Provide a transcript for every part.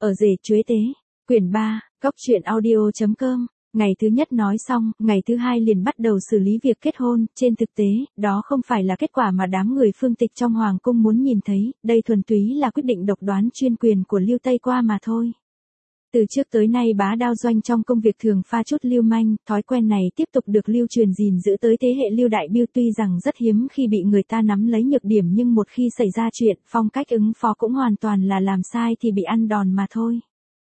Ở rể chuế tế. Quyển 3, Cóc truyện audio.com. Ngày thứ nhất nói xong, ngày thứ hai liền bắt đầu xử lý việc kết hôn, trên thực tế, đó không phải là kết quả mà đám người Phương Tịch trong hoàng cung muốn nhìn thấy, đây thuần túy là quyết định độc đoán chuyên quyền của Lưu Tây Qua mà thôi. Từ trước tới nay Bá Đao Doanh trong công việc thường pha chút lưu manh, thói quen này tiếp tục được lưu truyền gìn giữ tới thế hệ Lưu Đại Biêu, tuy rằng rất hiếm khi bị người ta nắm lấy nhược điểm nhưng một khi xảy ra chuyện, phong cách ứng phó cũng hoàn toàn là làm sai thì bị ăn đòn mà thôi.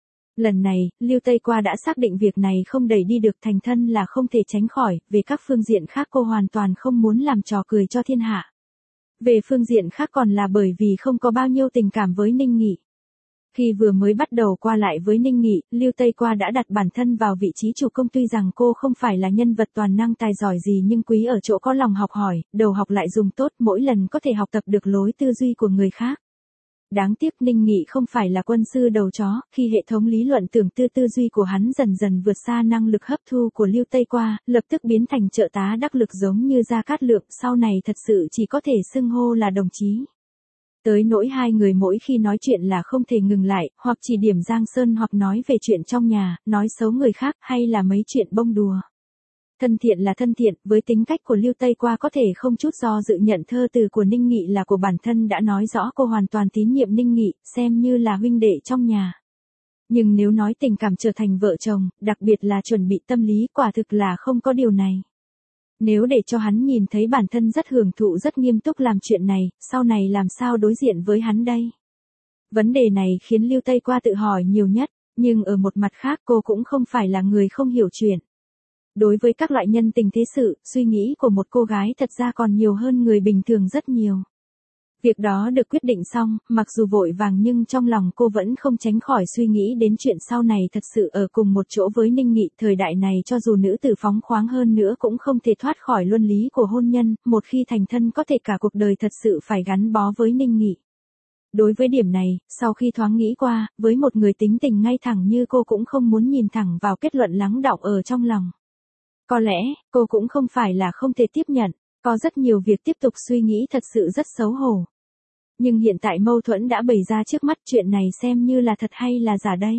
Lần này, Lưu Tây Qua đã xác định việc này không đẩy đi được, thành thân là không thể tránh khỏi, về các phương diện khác cô hoàn toàn không muốn làm trò cười cho thiên hạ. Về phương diện khác còn là bởi vì không có bao nhiêu tình cảm với Ninh Nghị. Khi vừa mới bắt đầu qua lại với Ninh Nghị, Lưu Tây Qua đã đặt bản thân vào vị trí chủ công, tuy rằng cô không phải là nhân vật toàn năng tài giỏi gì nhưng quý ở chỗ có lòng học hỏi, đầu học lại dùng tốt, mỗi lần có thể học tập được lối tư duy của người khác. Đáng tiếc Ninh Nghị không phải là quân sư đầu chó, khi hệ thống lý luận tưởng tư duy của hắn dần dần vượt xa năng lực hấp thu của Lưu Tây Qua, lập tức biến thành trợ tá đắc lực giống như Gia Cát Lượng, sau này thật sự chỉ có thể xưng hô là đồng chí. Tới nỗi hai người mỗi khi nói chuyện là không thể ngừng lại, hoặc chỉ điểm Giang Sơn hoặc nói về chuyện trong nhà, nói xấu người khác hay là mấy chuyện bông đùa. Thân thiện là thân thiện, với tính cách của Lưu Tây Qua có thể không chút do dự nhận thơ từ của Ninh Nghị là của bản thân đã nói rõ cô hoàn toàn tín nhiệm Ninh Nghị, xem như là huynh đệ trong nhà. Nhưng nếu nói tình cảm trở thành vợ chồng, đặc biệt là chuẩn bị tâm lý, quả thực là không có điều này. Nếu để cho hắn nhìn thấy bản thân rất hưởng thụ rất nghiêm túc làm chuyện này, sau này làm sao đối diện với hắn đây? Vấn đề này khiến Lưu Tây Qua tự hỏi nhiều nhất, nhưng ở một mặt khác cô cũng không phải là người không hiểu chuyện. Đối với các loại nhân tình thế sự, suy nghĩ của một cô gái thật ra còn nhiều hơn người bình thường rất nhiều. Việc đó được quyết định xong, mặc dù vội vàng nhưng trong lòng cô vẫn không tránh khỏi suy nghĩ đến chuyện sau này thật sự ở cùng một chỗ với Ninh Nghị. Thời đại này cho dù nữ tử phóng khoáng hơn nữa cũng không thể thoát khỏi luân lý của hôn nhân, một khi thành thân có thể cả cuộc đời thật sự phải gắn bó với Ninh Nghị. Đối với điểm này, sau khi thoáng nghĩ qua, với một người tính tình ngay thẳng như cô cũng không muốn nhìn thẳng vào kết luận lắng đọng ở trong lòng. Có lẽ, cô cũng không phải là không thể tiếp nhận, có rất nhiều việc tiếp tục suy nghĩ thật sự rất xấu hổ. Nhưng hiện tại mâu thuẫn đã bày ra trước mắt, chuyện này xem như là thật hay là giả đây?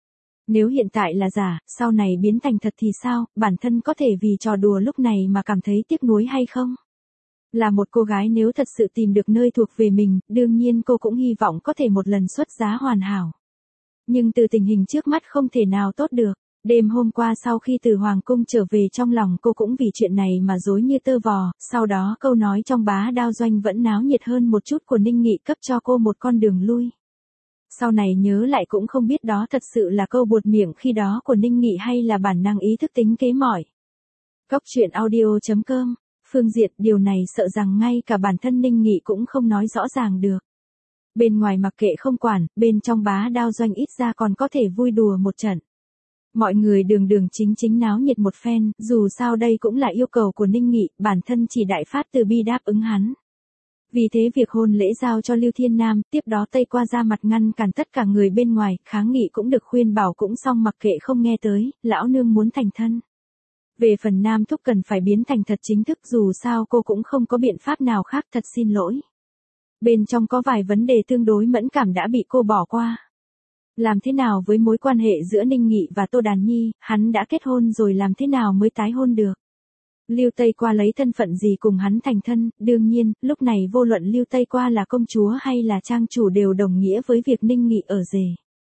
Nếu hiện tại là giả, sau này biến thành thật thì sao, bản thân có thể vì trò đùa lúc này mà cảm thấy tiếc nuối hay không? Là một cô gái nếu thật sự tìm được nơi thuộc về mình, đương nhiên cô cũng hy vọng có thể một lần xuất giá hoàn hảo. Nhưng từ tình hình trước mắt không thể nào tốt được. Đêm hôm qua sau khi từ Hoàng Cung trở về trong lòng cô cũng vì chuyện này mà rối như tơ vò, sau đó câu nói trong Bá Đao Doanh vẫn náo nhiệt hơn một chút của Ninh Nghị cấp cho cô một con đường lui. Sau này nhớ lại cũng không biết đó thật sự là câu buột miệng khi đó của Ninh Nghị hay là bản năng ý thức tính kế mỏi. Cóc truyện audio.com. Phương diện điều này sợ rằng ngay cả bản thân Ninh Nghị cũng không nói rõ ràng được. Bên ngoài mặc kệ không quản, bên trong Bá Đao Doanh ít ra còn có thể vui đùa một trận. Mọi người đường đường chính chính náo nhiệt một phen, dù sao đây cũng là yêu cầu của Ninh Nghị, bản thân chỉ đại phát từ bi đáp ứng hắn. Vì thế việc hôn lễ giao cho Lưu Thiên Nam, tiếp đó Tây Qua ra mặt ngăn cản tất cả người bên ngoài, kháng nghị cũng được khuyên bảo cũng xong mặc kệ không nghe tới, lão nương muốn thành thân. Về phần Nam Thúc cần phải biến thành thật chính thức, dù sao cô cũng không có biện pháp nào khác, thật xin lỗi. Bên trong có vài vấn đề tương đối mẫn cảm đã bị cô bỏ qua. Làm thế nào với mối quan hệ giữa Ninh Nghị và Tô Đàn Nhi, hắn đã kết hôn rồi làm thế nào mới tái hôn được? Lưu Tây Qua lấy thân phận gì cùng hắn thành thân, đương nhiên, lúc này vô luận Lưu Tây Qua là công chúa hay là trang chủ đều đồng nghĩa với việc Ninh Nghị ở rể.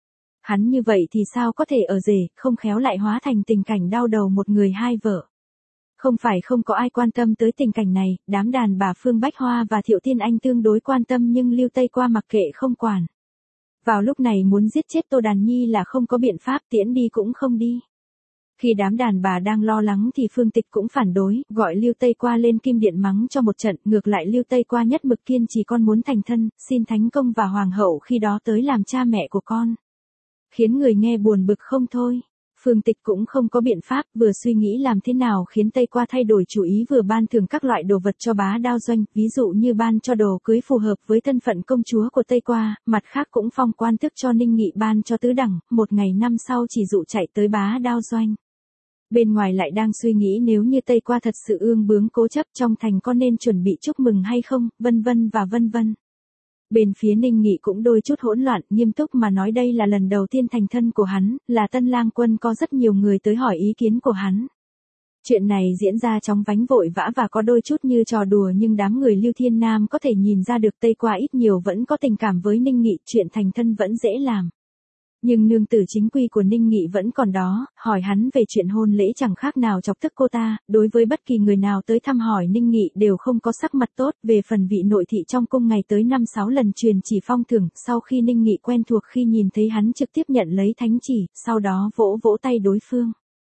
Hắn như vậy thì sao có thể ở rể, không khéo lại hóa thành tình cảnh đau đầu một người hai vợ. Không phải không có ai quan tâm tới tình cảnh này, đám đàn bà Phương Bách Hoa và Thiệu Thiên Anh tương đối quan tâm nhưng Lưu Tây Qua mặc kệ không quản. Vào lúc này muốn giết chết Tô Đàn Nhi là không có biện pháp, tiễn đi cũng không đi. Khi đám đàn bà đang lo lắng thì Phương Tịch cũng phản đối, gọi Lưu Tây Qua lên Kim Điện mắng cho một trận, ngược lại Lưu Tây Qua nhất mực kiên trì con muốn thành thân, xin Thánh Công và Hoàng hậu khi đó tới làm cha mẹ của con. Khiến người nghe buồn bực không thôi. Phương Tịch cũng không có biện pháp, vừa suy nghĩ làm thế nào khiến Tây Qua thay đổi chủ ý, vừa ban thưởng các loại đồ vật cho Bá Đao Doanh, ví dụ như ban cho đồ cưới phù hợp với thân phận công chúa của Tây Qua, mặt khác cũng phong quan tước cho Ninh Nghị, ban cho tứ đẳng, một ngày năm sau chỉ dụ chạy tới Bá Đao Doanh. Bên ngoài lại đang suy nghĩ nếu như Tây Qua thật sự ương bướng cố chấp trong thành có nên chuẩn bị chúc mừng hay không, vân vân và vân vân. Bên phía Ninh Nghị cũng đôi chút hỗn loạn, nghiêm túc mà nói đây là lần đầu tiên thành thân của hắn, là Tân Lang Quân, có rất nhiều người tới hỏi ý kiến của hắn. Chuyện này diễn ra chóng vánh vội vã và có đôi chút như trò đùa, nhưng đám người Lưu Thiên Nam có thể nhìn ra được Tây Qua ít nhiều vẫn có tình cảm với Ninh Nghị, chuyện thành thân vẫn dễ làm. Nhưng nương tử chính quy của Ninh Nghị vẫn còn đó, hỏi hắn về chuyện hôn lễ chẳng khác nào chọc tức cô ta, đối với bất kỳ người nào tới thăm hỏi Ninh Nghị đều không có sắc mặt tốt, về phần vị nội thị trong cung ngày tới 5-6 lần truyền chỉ phong thưởng, sau khi Ninh Nghị quen thuộc khi nhìn thấy hắn trực tiếp nhận lấy thánh chỉ, sau đó vỗ vỗ tay đối phương.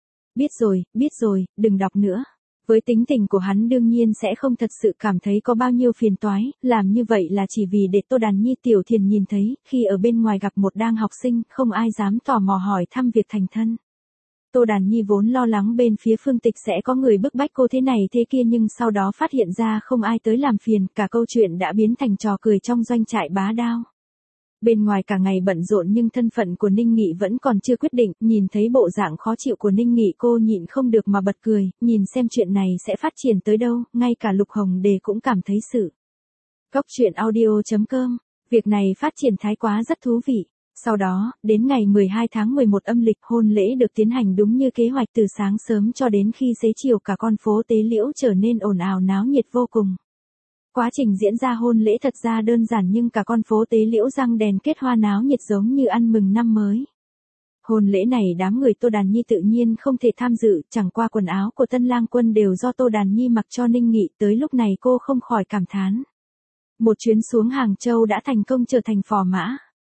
Biết rồi, đừng đọc nữa. Với tính tình của hắn đương nhiên sẽ không thật sự cảm thấy có bao nhiêu phiền toái, làm như vậy là chỉ vì để Tô Đàn Nhi Tiểu Thiền nhìn thấy, khi ở bên ngoài gặp một đang học sinh, không ai dám tò mò hỏi thăm việc thành thân. Tô Đàn Nhi vốn lo lắng bên phía Phương Tịch sẽ có người bức bách cô thế này thế kia, nhưng sau đó phát hiện ra không ai tới làm phiền, cả câu chuyện đã biến thành trò cười trong doanh trại Bá Đao. Bên ngoài cả ngày bận rộn nhưng thân phận của Ninh Nghị vẫn còn chưa quyết định, nhìn thấy bộ dạng khó chịu của Ninh Nghị cô nhịn không được mà bật cười, nhìn xem chuyện này sẽ phát triển tới đâu, ngay cả Lục Hồng Đề cũng cảm thấy sự. Cóc truyện audio.com, việc này phát triển thái quá rất thú vị. Sau đó, đến ngày 12 tháng 11 âm lịch, hôn lễ được tiến hành đúng như kế hoạch từ sáng sớm cho đến khi xế chiều, cả con phố Tế Liễu trở nên ồn ào náo nhiệt vô cùng. Quá trình diễn ra hôn lễ thật ra đơn giản nhưng cả con phố Tế Liễu răng đèn kết hoa náo nhiệt giống như ăn mừng năm mới. Hôn lễ này đám người Tô Đàn Nhi tự nhiên không thể tham dự, chẳng qua quần áo của Tân Lang Quân đều do Tô Đàn Nhi mặc cho Ninh Nghị, tới lúc này cô không khỏi cảm thán. Một chuyến xuống Hàng Châu đã thành công trở thành phò mã.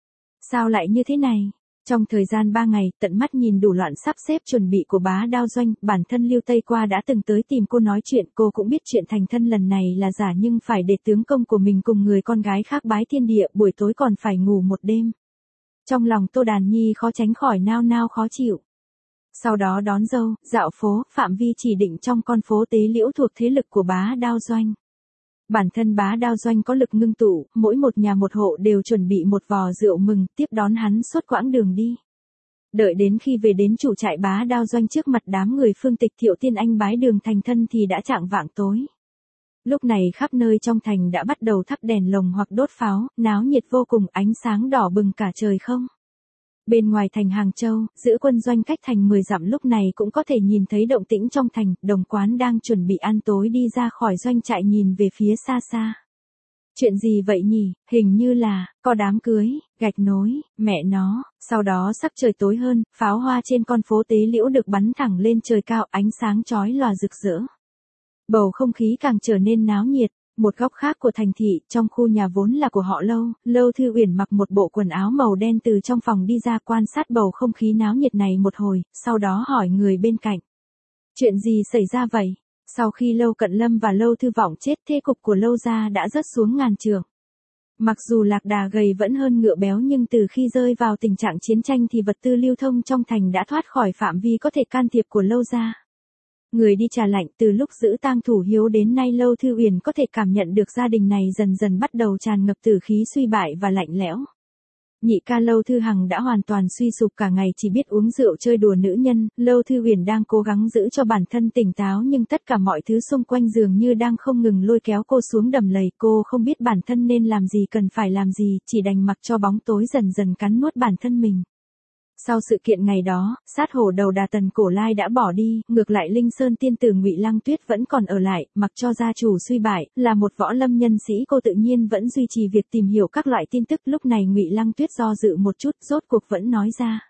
Sao lại như thế này? Trong thời gian 3 ngày, tận mắt nhìn đủ loạn sắp xếp chuẩn bị của Bá Đao doanh, bản thân Lưu Tây Qua đã từng tới tìm cô nói chuyện, cô cũng biết chuyện thành thân lần này là giả nhưng phải để tướng công của mình cùng người con gái khác bái thiên địa, buổi tối còn phải ngủ một đêm. Trong lòng Tô Đàn Nhi khó tránh khỏi nao nao khó chịu. Sau đó đón dâu, dạo phố, phạm vi chỉ định trong con phố Tế Liễu thuộc thế lực của Bá Đao doanh. Bản thân Bá Đao doanh có lực ngưng tụ, mỗi một nhà một hộ đều chuẩn bị một vò rượu mừng, tiếp đón hắn suốt quãng đường đi. Đợi đến khi về đến chủ trại Bá Đao doanh trước mặt đám người Phương Tịch Thiệu Tiên Anh bái đường thành thân thì đã chạng vạng tối. Lúc này khắp nơi trong thành đã bắt đầu thắp đèn lồng hoặc đốt pháo, náo nhiệt vô cùng, ánh sáng đỏ bừng cả trời không. Bên ngoài thành Hàng Châu, giữa quân doanh cách thành 10 dặm lúc này cũng có thể nhìn thấy động tĩnh trong thành, đồng quán đang chuẩn bị ăn tối đi ra khỏi doanh trại nhìn về phía xa xa. Chuyện gì vậy nhỉ, hình như là, có đám cưới, gạch nối, mẹ nó, sau đó sắc trời tối hơn, pháo hoa trên con phố Tế Liễu được bắn thẳng lên trời cao, ánh sáng chói lòa rực rỡ. Bầu không khí càng trở nên náo nhiệt. Một góc khác của thành thị, trong khu nhà vốn là của họ Lâu Thư Uyển mặc một bộ quần áo màu đen từ trong phòng đi ra quan sát bầu không khí náo nhiệt này một hồi, sau đó hỏi người bên cạnh. Chuyện gì xảy ra vậy? Sau khi Lâu Cận Lâm và Lâu Thư Vọng chết, thế cục của Lâu gia đã rớt xuống ngàn trượng. Mặc dù lạc đà gầy vẫn hơn ngựa béo nhưng từ khi rơi vào tình trạng chiến tranh thì vật tư lưu thông trong thành đã thoát khỏi phạm vi có thể can thiệp của Lâu gia. Người đi trà lạnh, từ lúc giữ tang thủ hiếu đến nay Lâu Thư Uyển có thể cảm nhận được gia đình này dần dần bắt đầu tràn ngập tử khí suy bại và lạnh lẽo. Nhị ca Lâu Thư Hằng đã hoàn toàn suy sụp, cả ngày chỉ biết uống rượu chơi đùa nữ nhân, Lâu Thư Uyển đang cố gắng giữ cho bản thân tỉnh táo nhưng tất cả mọi thứ xung quanh dường như đang không ngừng lôi kéo cô xuống đầm lầy, cô không biết bản thân nên làm gì, cần phải làm gì, chỉ đành mặc cho bóng tối dần dần cắn nuốt bản thân mình. Sau sự kiện ngày đó, sát hổ đầu đà Tần Cổ Lai đã bỏ đi, ngược lại Linh Sơn tiên tử Ngụy Lăng Tuyết vẫn còn ở lại, mặc cho gia chủ suy bại, là một võ lâm nhân sĩ cô tự nhiên vẫn duy trì việc tìm hiểu các loại tin tức. Lúc này Ngụy Lăng Tuyết do dự một chút, rốt cuộc vẫn nói ra.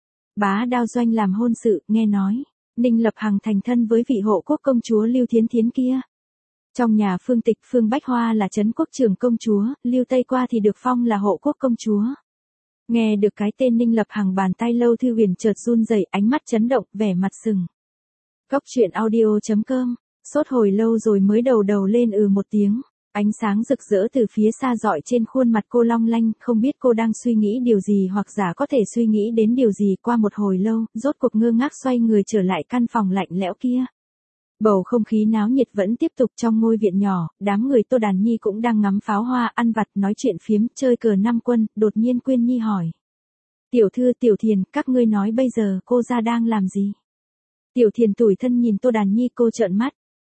Bá Đao doanh làm hôn sự, nghe nói, Ninh Lập Hằng thành thân với vị hộ quốc công chúa Lưu Thiến Thiến kia. Trong nhà Phương Tịch, Phương Bách Hoa là trấn quốc trưởng công chúa, Lưu Tây Qua thì được phong là hộ quốc công chúa. Nghe được cái tên Ninh Lập Hằng, bàn tay Lâu Thư Uyển chợt run rẩy, ánh mắt chấn động, vẻ mặt sừng. Cóc truyện audio.com, sốt hồi lâu rồi mới đầu lên một tiếng, ánh sáng rực rỡ từ phía xa rọi trên khuôn mặt cô long lanh, không biết cô đang suy nghĩ điều gì hoặc giả có thể suy nghĩ đến điều gì. Qua một hồi lâu, rốt cuộc ngơ ngác xoay người trở lại căn phòng lạnh lẽo kia. Bầu không khí náo nhiệt vẫn tiếp tục trong ngôi viện nhỏ, đám người Tô Đàn Nhi cũng đang ngắm pháo hoa, ăn vặt, nói chuyện phiếm, chơi cờ năm quân, đột nhiên Quyên Nhi hỏi. Tiểu thư Tiểu Thiền, các ngươi nói bây giờ cô ra đang làm gì? Tiểu Thiền tủi thân nhìn Tô Đàn Nhi, cô trợn mắt.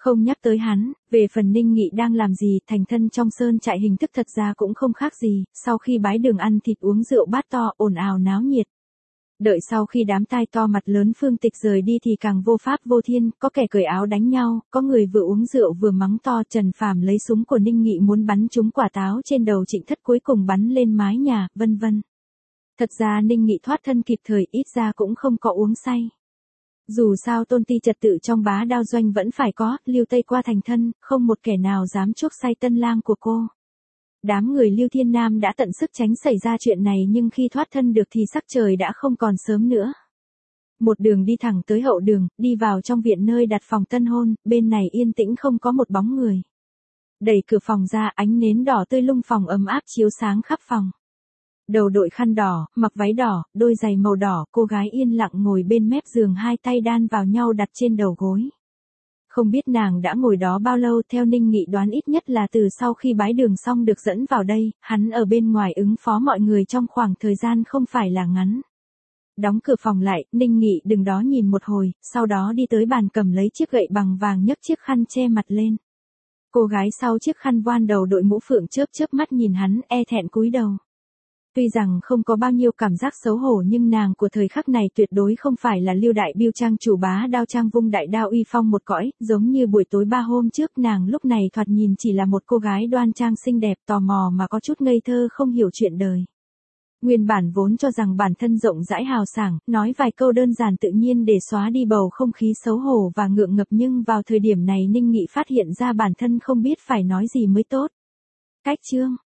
Không nhắc tới hắn, về phần Ninh Nghị đang làm gì, thành thân trong sơn trại hình thức thật ra cũng không khác gì, sau khi bái đường ăn thịt uống rượu bát to, ồn ào náo nhiệt. Đợi sau khi đám tai to mặt lớn Phương Tịch rời đi thì càng vô pháp vô thiên, có kẻ cởi áo đánh nhau, có người vừa uống rượu vừa mắng to. Trần Phàm lấy súng của Ninh Nghị muốn bắn trúng quả táo trên đầu Trịnh Thất, cuối cùng bắn lên mái nhà, vân vân. Thật ra Ninh Nghị thoát thân kịp thời, ít ra cũng không có uống say. Dù sao tôn ti trật tự trong bá đao doanh vẫn phải có, Lưu Tây qua thành thân, không một kẻ nào dám chuốc say tân lang của cô. Đám người Lưu Thiên Nam đã tận sức tránh xảy ra chuyện này, nhưng khi thoát thân được thì sắc trời đã không còn sớm nữa. Một đường đi thẳng tới hậu đường, đi vào trong viện nơi đặt phòng tân hôn, bên này yên tĩnh không có một bóng người. Đẩy cửa phòng ra, ánh nến đỏ tươi lung phòng ấm áp chiếu sáng khắp phòng. Đầu đội khăn đỏ, mặc váy đỏ, đôi giày màu đỏ, cô gái yên lặng ngồi bên mép giường, hai tay đan vào nhau đặt trên đầu gối. Không biết nàng đã ngồi đó bao lâu, theo Ninh Nghị đoán ít nhất là từ sau khi bái đường xong được dẫn vào đây, hắn ở bên ngoài ứng phó mọi người trong khoảng thời gian không phải là ngắn. Đóng cửa phòng lại, Ninh Nghị đứng đó nhìn một hồi, sau đó đi tới bàn cầm lấy chiếc gậy bằng vàng nhấc chiếc khăn che mặt lên. Cô gái sau chiếc khăn voan đầu đội mũ phượng chớp chớp mắt nhìn hắn, e thẹn cúi đầu. Tuy rằng không có bao nhiêu cảm giác xấu hổ nhưng nàng của thời khắc này tuyệt đối không phải là Lưu Đại Biêu trang chủ bá đao trang vung đại đao uy phong một cõi, giống như buổi tối 3 hôm trước, nàng lúc này thoạt nhìn chỉ là một cô gái đoan trang xinh đẹp, tò mò mà có chút ngây thơ không hiểu chuyện đời. Nguyên bản vốn cho rằng bản thân rộng rãi hào sảng, nói vài câu đơn giản tự nhiên để xóa đi bầu không khí xấu hổ và ngượng ngập, nhưng vào thời điểm này Ninh Nghị phát hiện ra bản thân không biết phải nói gì mới tốt. Cách chương